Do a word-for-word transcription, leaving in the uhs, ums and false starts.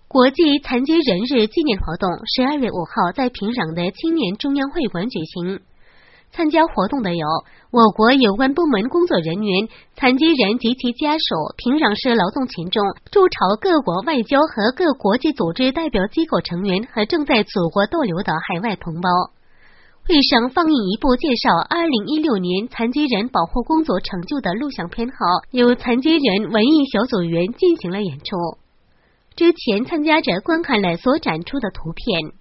国际残疾人日纪念活动十二月五号在平壤的青年中央会馆举行。参加活动的有我国有关部门工作人员、残疾人及其家属、平壤市劳动群众、驻朝各国外交和各国际组织代表机构成员和正在祖国逗留的海外同胞。会上放映一部介绍二零一六年残疾人保护工作成就的录像片后，由残疾人文艺小组员进行了演出。之前参加者观看了所展出的图片。